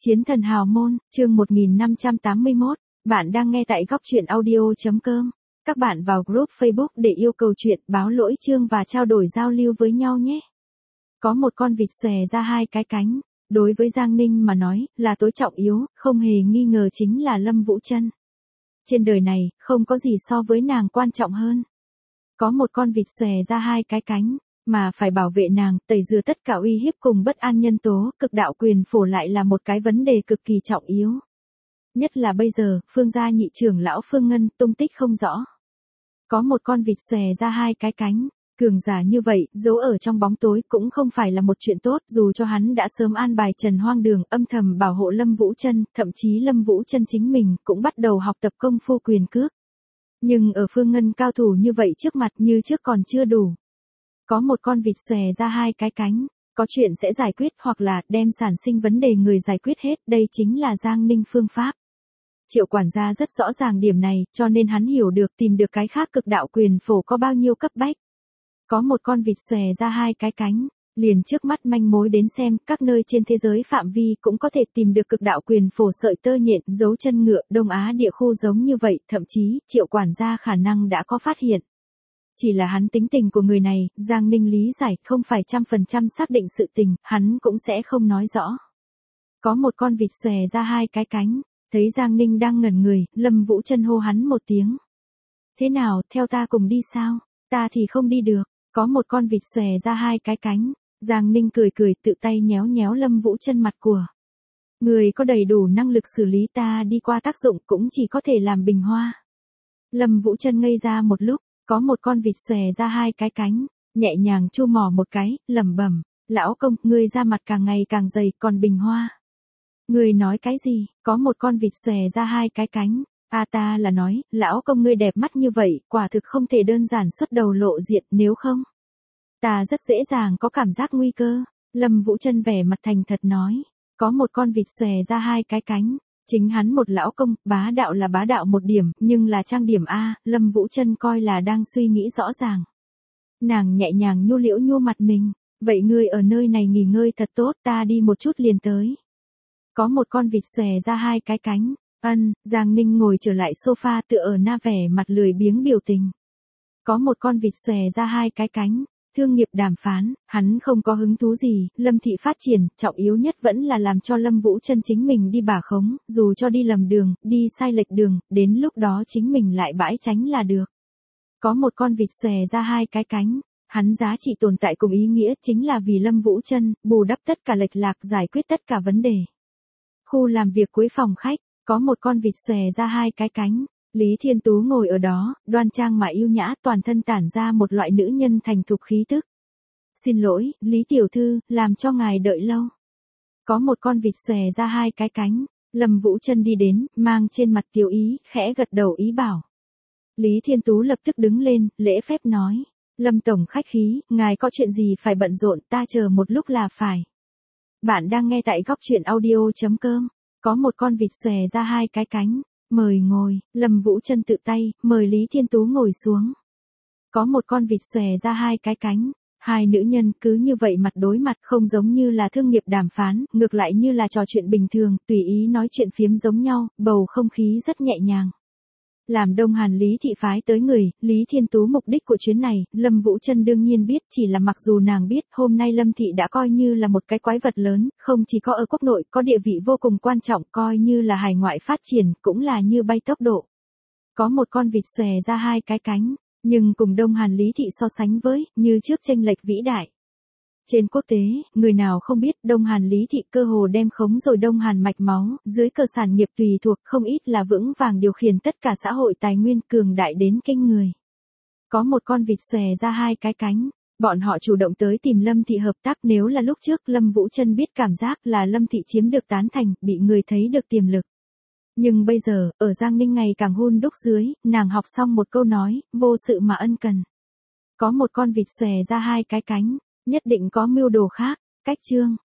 Chiến thần hào môn, chương 1581, bạn đang nghe tại góc truyện audio.com. Các bạn vào group Facebook để yêu cầu chuyện, báo lỗi chương và trao đổi giao lưu với nhau nhé. Có một con vịt xòe ra hai cái cánh, đối với Giang Ninh mà nói, là tối trọng yếu, không hề nghi ngờ chính là Lâm Vũ Trân. Trên đời này, không có gì so với nàng quan trọng hơn. Có một con vịt xòe ra hai cái cánh, mà phải bảo vệ nàng, tẩy rửa tất cả uy hiếp cùng bất an nhân tố, cực đạo quyền phổ lại là một cái vấn đề cực kỳ trọng yếu. Nhất là bây giờ, Phương gia nhị trưởng lão Phương Ngân tung tích không rõ. Có một con vịt xòe ra hai cái cánh, cường giả như vậy, giấu ở trong bóng tối cũng không phải là một chuyện tốt, dù cho hắn đã sớm an bài Trần Hoang Đường âm thầm bảo hộ Lâm Vũ Trân, thậm chí Lâm Vũ Trân chính mình cũng bắt đầu học tập công phu quyền cước. Nhưng ở Phương Ngân cao thủ như vậy trước mặt như trước còn chưa đủ. Có một con vịt xòe ra hai cái cánh, có chuyện sẽ giải quyết hoặc là đem sản sinh vấn đề người giải quyết hết, đây chính là Giang Ninh phương pháp. Triệu quản gia rất rõ ràng điểm này, cho nên hắn hiểu được tìm được cái khác cực đạo quyền phổ có bao nhiêu cấp bách. Có một con vịt xòe ra hai cái cánh, liền trước mắt manh mối đến xem, các nơi trên thế giới phạm vi cũng có thể tìm được cực đạo quyền phổ sợi tơ nhện, dấu chân ngựa, Đông Á địa khu giống như vậy, thậm chí, Triệu quản gia khả năng đã có phát hiện. Chỉ là hắn tính tình của người này, Giang Ninh lý giải không phải 100% xác định sự tình, hắn cũng sẽ không nói rõ. Có một con vịt xòe ra hai cái cánh, thấy Giang Ninh đang ngẩn người, Lâm Vũ Trân hô hắn một tiếng. Thế nào, theo ta cùng đi sao? Ta thì không đi được. Có một con vịt xòe ra hai cái cánh, Giang Ninh cười cười tự tay nhéo nhéo Lâm Vũ Trân mặt của. Người có đầy đủ năng lực xử lý, ta đi qua tác dụng cũng chỉ có thể làm bình hoa. Lâm Vũ Trân ngây ra một lúc. Có một con vịt xòe ra hai cái cánh, nhẹ nhàng chu mỏ một cái, lẩm bẩm, lão công, ngươi da mặt càng ngày càng dày, còn bình hoa. Ngươi nói cái gì? Có một con vịt xòe ra hai cái cánh, ta là nói, lão công ngươi đẹp mắt như vậy, quả thực không thể đơn giản xuất đầu lộ diện, nếu không. Ta rất dễ dàng có cảm giác nguy cơ. Lâm Vũ Trân vẻ mặt thành thật nói, có một con vịt xòe ra hai cái cánh. Chính hắn một lão công, bá đạo là bá đạo một điểm, nhưng là trang điểm A, Lâm Vũ Trân coi là đang suy nghĩ rõ ràng. Nàng nhẹ nhàng nhu liễu nhua mặt mình, vậy ngươi ở nơi này nghỉ ngơi thật tốt, ta đi một chút liền tới. Có một con vịt xòe ra hai cái cánh, Giang Ninh ngồi trở lại sofa tựa ở na vẻ mặt lười biếng biểu tình. Có một con vịt xòe ra hai cái cánh. Thương nghiệp đàm phán, hắn không có hứng thú gì, Lâm thị phát triển, trọng yếu nhất vẫn là làm cho Lâm Vũ Trân chính mình đi bả khống, dù cho đi lầm đường, đi sai lệch đường, đến lúc đó chính mình lại bãi tránh là được. Có một con vịt xòe ra hai cái cánh, hắn giá trị tồn tại cùng ý nghĩa chính là vì Lâm Vũ Trân, bù đắp tất cả lệch lạc, giải quyết tất cả vấn đề. Khu làm việc cuối phòng khách, có một con vịt xòe ra hai cái cánh. Lý Thiên Tú ngồi ở đó, đoan trang mà yêu nhã, toàn thân tản ra một loại nữ nhân thành thục khí tức. Xin lỗi, Lý Tiểu Thư, làm cho ngài đợi lâu. Có một con vịt xòe ra hai cái cánh, Lâm Vũ Trân đi đến, mang trên mặt tiểu ý, khẽ gật đầu ý bảo. Lý Thiên Tú lập tức đứng lên, lễ phép nói, Lâm Tổng khách khí, ngài có chuyện gì phải bận rộn, ta chờ một lúc là phải. Bạn đang nghe tại góc truyện audio.com, có một con vịt xòe ra hai cái cánh. Mời ngồi, Lâm Vũ Trân tự tay, mời Lý Thiên Tú ngồi xuống. Có một con vịt xòe ra hai cái cánh, hai nữ nhân cứ như vậy mặt đối mặt, không giống như là thương nghiệp đàm phán, ngược lại như là trò chuyện bình thường, tùy ý nói chuyện phiếm giống nhau, bầu không khí rất nhẹ nhàng. Làm Đông Hàn Lý thị phái tới người, Lý Thiên Tú mục đích của chuyến này, Lâm Vũ Trân đương nhiên biết, chỉ là mặc dù nàng biết, hôm nay Lâm thị đã coi như là một cái quái vật lớn, không chỉ có ở quốc nội, có địa vị vô cùng quan trọng, coi như là hải ngoại phát triển, cũng là như bay tốc độ. Có một con vịt xòe ra hai cái cánh, nhưng cùng Đông Hàn Lý thị so sánh với, như trước chênh lệch vĩ đại. Trên quốc tế, người nào không biết Đông Hàn Lý thị cơ hồ đem khống rồi Đông Hàn mạch máu, dưới cơ sản nghiệp tùy thuộc không ít là vững vàng điều khiển tất cả xã hội tài nguyên cường đại đến kinh người. Có một con vịt xòe ra hai cái cánh, bọn họ chủ động tới tìm Lâm thị hợp tác, nếu là lúc trước Lâm Vũ Trân biết cảm giác là Lâm thị chiếm được tán thành, bị người thấy được tiềm lực. Nhưng bây giờ, ở Giang Ninh ngày càng hun đúc dưới, nàng học xong một câu nói, vô sự mà ân cần. Có một con vịt xòe ra hai cái cánh. Nhất định có mưu đồ khác, cách chương.